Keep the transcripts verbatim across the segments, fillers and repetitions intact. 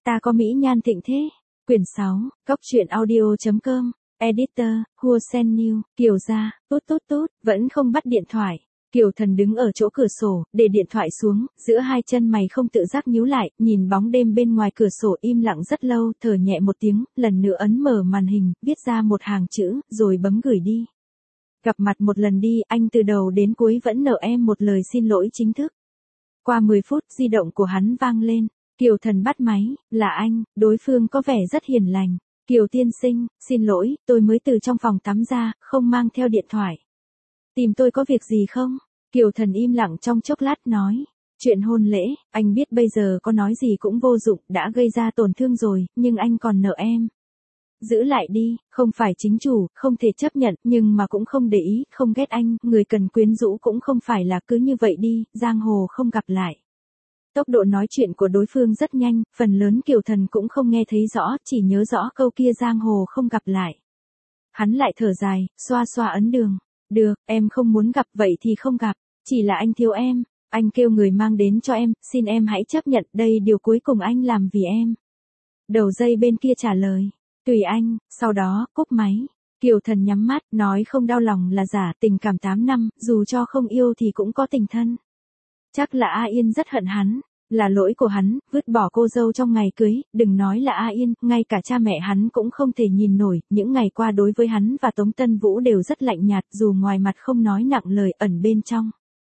Ta có mỹ nhan thịnh thế. Quyển sáu, Cốc truyện audio chấm com, Editor, Hua Sen New, Kiều gia, tốt tốt tốt, vẫn không bắt điện thoại. Kiều Thần đứng ở chỗ cửa sổ, để điện thoại xuống, giữa hai chân mày không tự giác nhíu lại, nhìn bóng đêm bên ngoài cửa sổ im lặng rất lâu, thở nhẹ một tiếng, lần nữa ấn mở màn hình, viết ra một hàng chữ, rồi bấm gửi đi. Gặp mặt một lần đi, anh từ đầu đến cuối vẫn nợ em một lời xin lỗi chính thức. Qua mười phút, di động của hắn vang lên. Kiều Thần bắt máy, là anh, đối phương có vẻ rất hiền lành. Kiều tiên sinh, xin lỗi, tôi mới từ trong phòng tắm ra, không mang theo điện thoại. Tìm tôi có việc gì không? Kiều Thần im lặng trong chốc lát nói. Chuyện hôn lễ, anh biết bây giờ có nói gì cũng vô dụng, đã gây ra tổn thương rồi, nhưng anh còn nợ em. Giữ lại đi, không phải chính chủ, không thể chấp nhận, nhưng mà cũng không để ý, không ghét anh, người cần quyến rũ cũng không phải là cứ như vậy đi, giang hồ không gặp lại. Tốc độ nói chuyện của đối phương rất nhanh, phần lớn Kiều Thần cũng không nghe thấy rõ, chỉ nhớ rõ câu kia giang hồ không gặp lại. Hắn lại thở dài, xoa xoa ấn đường. Được, em không muốn gặp vậy thì không gặp, chỉ là anh thiếu em, anh kêu người mang đến cho em, xin em hãy chấp nhận, đây điều cuối cùng anh làm vì em. Đầu dây bên kia trả lời, tùy anh, sau đó, cúp máy. Kiều Thần nhắm mắt, nói không đau lòng là giả, tình cảm tám năm, dù cho không yêu thì cũng có tình thân. Chắc là A Yên rất hận hắn, là lỗi của hắn, vứt bỏ cô dâu trong ngày cưới, đừng nói là A Yên, ngay cả cha mẹ hắn cũng không thể nhìn nổi, những ngày qua đối với hắn và Tống Tân Vũ đều rất lạnh nhạt, dù ngoài mặt không nói nặng lời ẩn bên trong.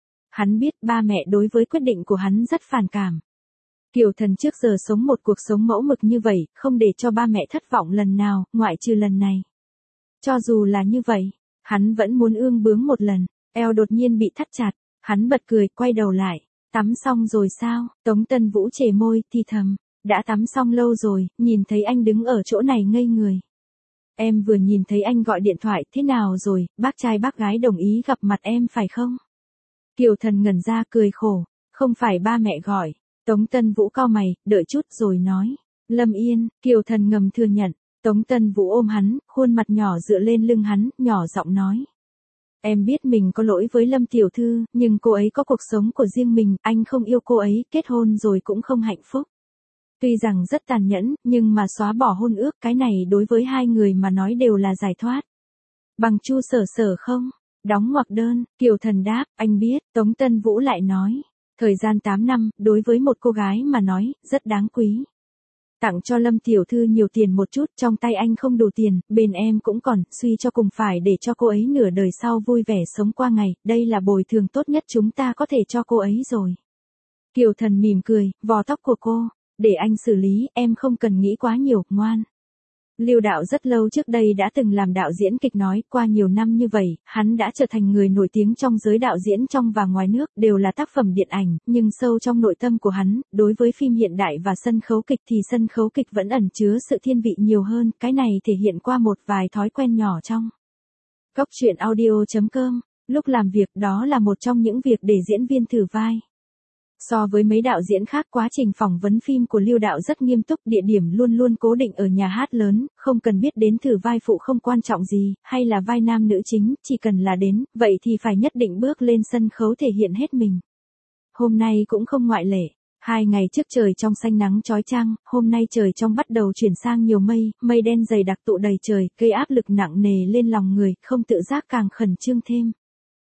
Hắn biết ba mẹ đối với quyết định của hắn rất phản cảm. Kiều Thần trước giờ sống một cuộc sống mẫu mực như vậy, không để cho ba mẹ thất vọng lần nào, ngoại trừ lần này. Cho dù là như vậy, hắn vẫn muốn ương bướng một lần, eo đột nhiên bị thắt chặt. Hắn bật cười, quay đầu lại. Tắm xong rồi sao? Tống Tân Vũ chề môi, thì thầm. Đã tắm xong lâu rồi, nhìn thấy anh đứng ở chỗ này ngây người. Em vừa nhìn thấy anh gọi điện thoại, thế nào rồi, bác trai bác gái đồng ý gặp mặt em phải không? Kiều Thần ngẩn ra cười khổ. Không phải ba mẹ gọi. Tống Tân Vũ cau mày, đợi chút rồi nói. Lâm Yên, Kiều Thần ngầm thừa nhận. Tống Tân Vũ ôm hắn, khuôn mặt nhỏ dựa lên lưng hắn, nhỏ giọng nói. Em biết mình có lỗi với Lâm tiểu thư, nhưng cô ấy có cuộc sống của riêng mình, anh không yêu cô ấy, kết hôn rồi cũng không hạnh phúc. Tuy rằng rất tàn nhẫn, nhưng mà xóa bỏ hôn ước, cái này đối với hai người mà nói đều là giải thoát. Bằng Chu Sở Sở không? Đóng ngoặc đơn, Kiều Thần đáp, anh biết, Tống Tân Vũ lại nói. Thời gian tám năm, đối với một cô gái mà nói, rất đáng quý. Tặng cho Lâm tiểu thư nhiều tiền một chút, trong tay anh không đủ tiền, bên em cũng còn, suy cho cùng phải để cho cô ấy nửa đời sau vui vẻ sống qua ngày, đây là bồi thường tốt nhất chúng ta có thể cho cô ấy rồi. Kiều Thần mỉm cười, vò tóc của cô, để anh xử lý, em không cần nghĩ quá nhiều, ngoan. Lưu Đạo rất lâu trước đây đã từng làm đạo diễn kịch nói, qua nhiều năm như vậy, hắn đã trở thành người nổi tiếng trong giới đạo diễn trong và ngoài nước, đều là tác phẩm điện ảnh, nhưng sâu trong nội tâm của hắn, đối với phim hiện đại và sân khấu kịch thì sân khấu kịch vẫn ẩn chứa sự thiên vị nhiều hơn, cái này thể hiện qua một vài thói quen nhỏ trong. Cốc truyện audio chấm com, lúc làm việc đó là một trong những việc để diễn viên thử vai. So với mấy đạo diễn khác, quá trình phỏng vấn phim của Lưu Đạo rất nghiêm túc, địa điểm luôn luôn cố định ở nhà hát lớn, không cần biết đến thử vai phụ không quan trọng gì, hay là vai nam nữ chính, chỉ cần là đến, vậy thì phải nhất định bước lên sân khấu thể hiện hết mình. Hôm nay cũng không ngoại lệ. Hai ngày trước trời trong xanh nắng chói chang, hôm nay trời trong bắt đầu chuyển sang nhiều mây, mây đen dày đặc tụ đầy trời, gây áp lực nặng nề lên lòng người, không tự giác càng khẩn trương thêm.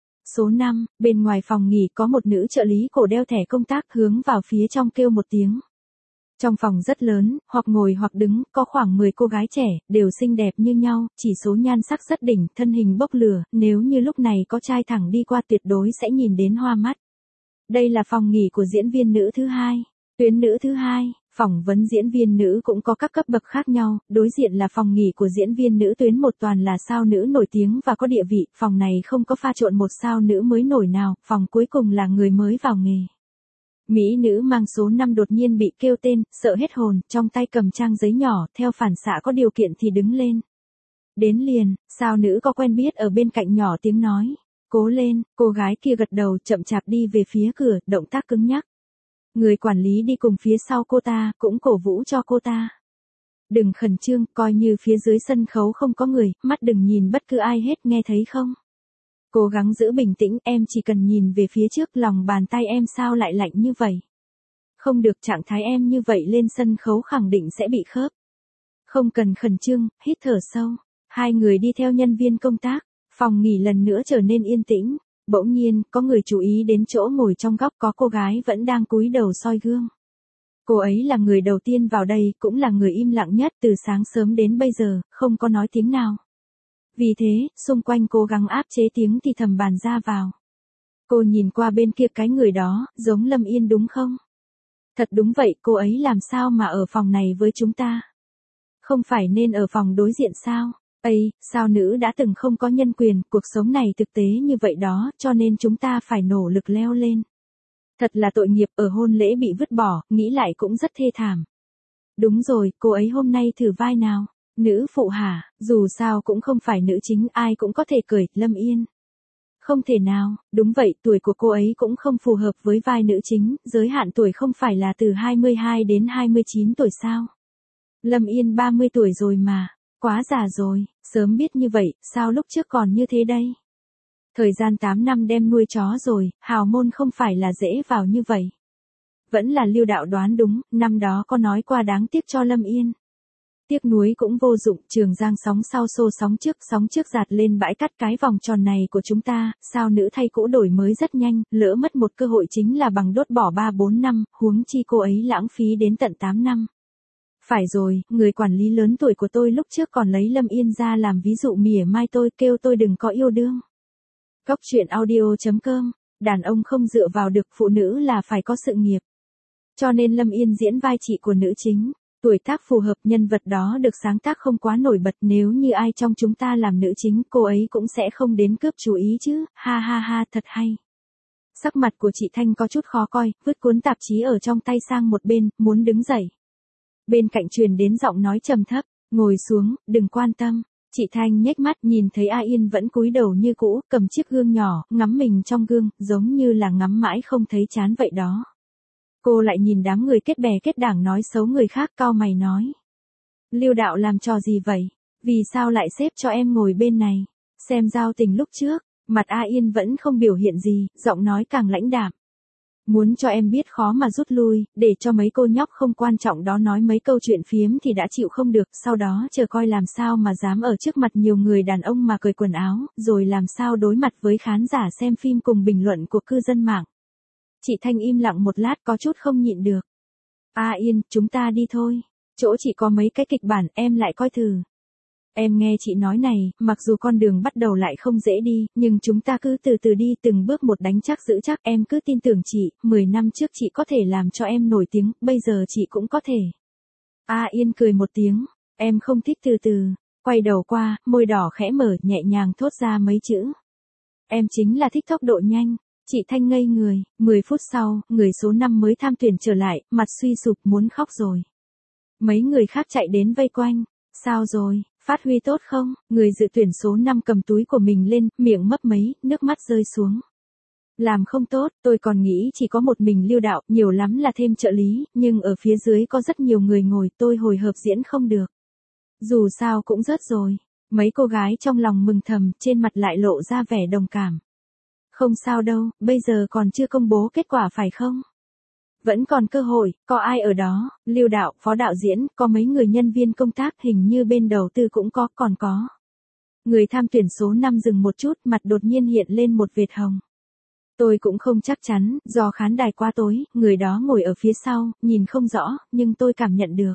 Số năm, bên ngoài phòng nghỉ có một nữ trợ lý cổ đeo thẻ công tác hướng vào phía trong kêu một tiếng. Trong phòng rất lớn, hoặc ngồi hoặc đứng, có khoảng mười cô gái trẻ, đều xinh đẹp như nhau, chỉ số nhan sắc rất đỉnh, thân hình bốc lửa, nếu như lúc này có trai thẳng đi qua tuyệt đối sẽ nhìn đến hoa mắt. Đây là phòng nghỉ của diễn viên nữ thứ hai, tuyến nữ thứ hai. Phỏng vấn diễn viên nữ cũng có các cấp bậc khác nhau, đối diện là phòng nghỉ của diễn viên nữ tuyến một toàn là sao nữ nổi tiếng và có địa vị, phòng này không có pha trộn một sao nữ mới nổi nào, phòng cuối cùng là người mới vào nghề. Mỹ nữ mang số năm đột nhiên bị kêu tên, sợ hết hồn, trong tay cầm trang giấy nhỏ, theo phản xạ có điều kiện thì đứng lên. Đến liền, sao nữ có quen biết ở bên cạnh nhỏ tiếng nói, cố lên, cô gái kia gật đầu chậm chạp đi về phía cửa, động tác cứng nhắc. Người quản lý đi cùng phía sau cô ta, cũng cổ vũ cho cô ta. Đừng khẩn trương, coi như phía dưới sân khấu không có người, mắt đừng nhìn bất cứ ai hết, nghe thấy không? Cố gắng giữ bình tĩnh, em chỉ cần nhìn về phía trước, lòng bàn tay em sao lại lạnh như vậy? Không được, trạng thái em như vậy lên sân khấu khẳng định sẽ bị khớp. Không cần khẩn trương, hít thở sâu. Hai người đi theo nhân viên công tác, phòng nghỉ lần nữa trở nên yên tĩnh. Bỗng nhiên, có người chú ý đến chỗ ngồi trong góc có cô gái vẫn đang cúi đầu soi gương. Cô ấy là người đầu tiên vào đây, cũng là người im lặng nhất từ sáng sớm đến bây giờ, không có nói tiếng nào. Vì thế, xung quanh cố gắng áp chế tiếng thì thầm bàn ra vào. Cô nhìn qua bên kia cái người đó, giống Lâm Yên đúng không? Thật đúng vậy, cô ấy làm sao mà ở phòng này với chúng ta? Không phải nên ở phòng đối diện sao? Ây, sao nữ đã từng không có nhân quyền, cuộc sống này thực tế như vậy đó, cho nên chúng ta phải nỗ lực leo lên. Thật là tội nghiệp, ở hôn lễ bị vứt bỏ, nghĩ lại cũng rất thê thảm. Đúng rồi, cô ấy hôm nay thử vai nào? Nữ phụ hả, dù sao cũng không phải nữ chính, ai cũng có thể cười, Lâm Yên. Không thể nào, đúng vậy, tuổi của cô ấy cũng không phù hợp với vai nữ chính, giới hạn tuổi không phải là từ hai mươi hai đến hai mươi chín tuổi sao? Lâm Yên ba mươi tuổi rồi mà, quá già rồi, sớm biết như vậy, sao lúc trước còn như thế đây? Thời gian tám năm đem nuôi chó rồi, hào môn không phải là dễ vào như vậy. Vẫn là Lưu đạo đoán đúng, năm đó có nói qua đáng tiếc cho Lâm Yên. Tiếc nuối cũng vô dụng, Trường Giang sóng sau xô sóng trước, sóng trước giạt lên bãi cắt cái vòng tròn này của chúng ta, sao nữ thay cũ đổi mới rất nhanh, lỡ mất một cơ hội chính là bằng đốt bỏ ba bốn năm, huống chi cô ấy lãng phí đến tận tám năm. Phải rồi, người quản lý lớn tuổi của tôi lúc trước còn lấy Lâm Yên ra làm ví dụ mỉa mai tôi, kêu tôi đừng có yêu đương. Góc truyện audio chấm com, đàn ông không dựa vào được, phụ nữ là phải có sự nghiệp. Cho nên Lâm Yên diễn vai chị của nữ chính. Tuổi tác phù hợp, nhân vật đó được sáng tác không quá nổi bật, nếu như ai trong chúng ta làm nữ chính, cô ấy cũng sẽ không đến cướp chú ý chứ, ha ha ha, thật hay. Sắc mặt của chị Thanh có chút khó coi, vứt cuốn tạp chí ở trong tay sang một bên, muốn đứng dậy. Bên cạnh truyền đến giọng nói trầm thấp, ngồi xuống, đừng quan tâm. Chị Thanh nhếch mắt nhìn thấy A Yên vẫn cúi đầu như cũ, cầm chiếc gương nhỏ, ngắm mình trong gương, giống như là ngắm mãi không thấy chán vậy đó. Cô lại nhìn đám người kết bè kết đảng nói xấu người khác, cau mày nói. Lưu đạo làm trò gì vậy? Vì sao lại xếp cho em ngồi bên này? Xem giao tình lúc trước, mặt A Yên vẫn không biểu hiện gì, giọng nói càng lãnh đạm. Muốn cho em biết khó mà rút lui, để cho mấy cô nhóc không quan trọng đó nói mấy câu chuyện phiếm thì đã chịu không được, sau đó chờ coi làm sao mà dám ở trước mặt nhiều người đàn ông mà cởi quần áo, rồi làm sao đối mặt với khán giả xem phim cùng bình luận của cư dân mạng. Chị Thanh im lặng một lát có chút không nhịn được. A Yên, chúng ta đi thôi. Chỗ chị có mấy cái kịch bản, em lại coi thử. Em nghe chị nói này, mặc dù con đường bắt đầu lại không dễ đi, nhưng chúng ta cứ từ từ đi, từng bước một đánh chắc giữ chắc, em cứ tin tưởng chị, mười năm trước chị có thể làm cho em nổi tiếng, bây giờ chị cũng có thể. A Yên cười một tiếng, em không thích từ từ, quay đầu qua, môi đỏ khẽ mở, nhẹ nhàng thốt ra mấy chữ. Em chính là thích tốc độ nhanh. Chị Thanh ngây người, mười phút sau, người số năm mới tham tuyển trở lại, mặt suy sụp muốn khóc rồi. Mấy người khác chạy đến vây quanh, sao rồi, phát huy tốt không? Người dự tuyển số năm cầm túi của mình lên, miệng mấp mấy, nước mắt rơi xuống. Làm không tốt, tôi còn nghĩ chỉ có một mình Lưu đạo, nhiều lắm là thêm trợ lý, nhưng ở phía dưới có rất nhiều người ngồi, tôi hồi hộp diễn không được. Dù sao cũng rớt rồi. Mấy cô gái trong lòng mừng thầm, trên mặt lại lộ ra vẻ đồng cảm. Không sao đâu, bây giờ còn chưa công bố kết quả phải không? Vẫn còn cơ hội, có ai ở đó, Lưu đạo, phó đạo diễn, có mấy người nhân viên công tác, hình như bên đầu tư cũng có, còn có. Người tham tuyển số năm dừng một chút, mặt đột nhiên hiện lên một vệt hồng. Tôi cũng không chắc chắn, do khán đài quá tối, người đó ngồi ở phía sau, nhìn không rõ, nhưng tôi cảm nhận được.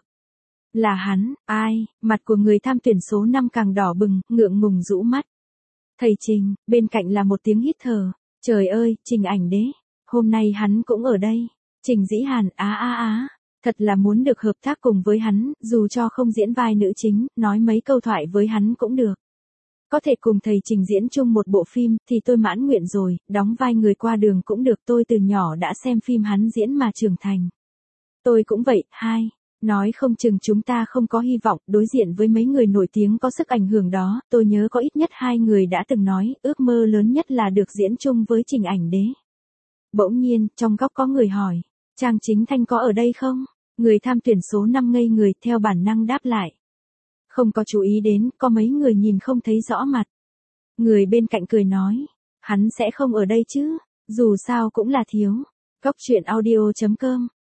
Là hắn, ai, mặt của người tham tuyển số năm càng đỏ bừng, ngượng ngùng rũ mắt. Thầy Trình, bên cạnh là một tiếng hít thở. Trời ơi, Trình Ảnh Đế. Hôm nay hắn cũng ở đây. Trình Dĩ Hàn, á á á. Thật là muốn được hợp tác cùng với hắn, dù cho không diễn vai nữ chính, nói mấy câu thoại với hắn cũng được. Có thể cùng thầy Trình diễn chung một bộ phim, thì tôi mãn nguyện rồi, đóng vai người qua đường cũng được, tôi từ nhỏ đã xem phim hắn diễn mà trưởng thành. Tôi cũng vậy, hai. Nói không chừng chúng ta không có hy vọng, đối diện với mấy người nổi tiếng có sức ảnh hưởng đó, tôi nhớ có ít nhất hai người đã từng nói, ước mơ lớn nhất là được diễn chung với Trình Ảnh Đế. Bỗng nhiên, trong góc có người hỏi, Trang Chính Thanh có ở đây không? Người tham tuyển số năm ngây người, theo bản năng đáp lại. Không có chú ý đến, có mấy người nhìn không thấy rõ mặt. Người bên cạnh cười nói, hắn sẽ không ở đây chứ, dù sao cũng là thiếu. Góc truyện audio chấm com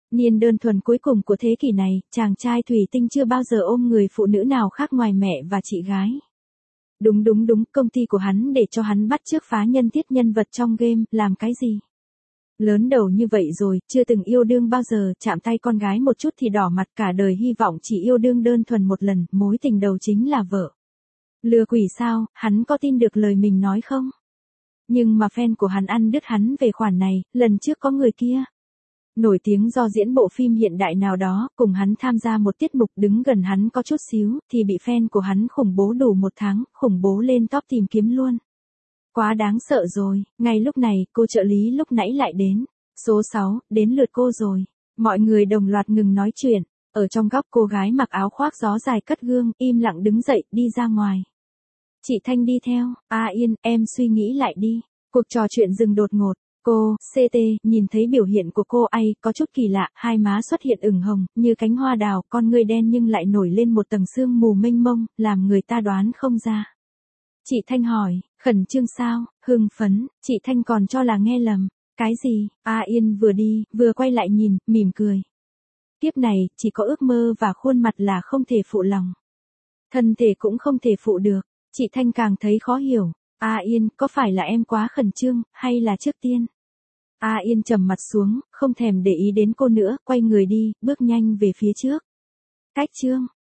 Niên đơn thuần cuối cùng của thế kỷ này, chàng trai thủy tinh chưa bao giờ ôm người phụ nữ nào khác ngoài mẹ và chị gái. Đúng đúng đúng, công ty của hắn để cho hắn bắt chước phá nhân thiết nhân vật trong game, làm cái gì? Lớn đầu như vậy rồi, chưa từng yêu đương bao giờ, chạm tay con gái một chút thì đỏ mặt, cả đời hy vọng chỉ yêu đương đơn thuần một lần, mối tình đầu chính là vợ. Lừa quỷ sao, hắn có tin được lời mình nói không? Nhưng mà fan của hắn ăn đứt hắn về khoản này, lần trước có người kia. Nổi tiếng do diễn bộ phim hiện đại nào đó, cùng hắn tham gia một tiết mục, đứng gần hắn có chút xíu, thì bị fan của hắn khủng bố đủ một tháng, khủng bố lên top tìm kiếm luôn. Quá đáng sợ rồi, ngay lúc này, cô trợ lý lúc nãy lại đến. Số sáu, đến lượt cô rồi. Mọi người đồng loạt ngừng nói chuyện. Ở trong góc cô gái mặc áo khoác gió dài cất gương, im lặng đứng dậy, đi ra ngoài. Chị Thanh đi theo, A Yên, em suy nghĩ lại đi. Cuộc trò chuyện dừng đột ngột. Cô, xê tê, nhìn thấy biểu hiện của cô ấy, có chút kỳ lạ, hai má xuất hiện ửng hồng, như cánh hoa đào, con ngươi đen nhưng lại nổi lên một tầng sương mù mênh mông, làm người ta đoán không ra. Chị Thanh hỏi, khẩn trương sao, hưng phấn, chị Thanh còn cho là nghe lầm. Cái gì? A Yên vừa đi, vừa quay lại nhìn, mỉm cười. Kiếp này, chỉ có ước mơ và khuôn mặt là không thể phụ lòng. Thân thể cũng không thể phụ được. Chị Thanh càng thấy khó hiểu. A Yên, có phải là em quá khẩn trương, hay là trước tiên? A Yên trầm mặt xuống, không thèm để ý đến cô nữa, quay người đi, bước nhanh về phía trước. Cách chương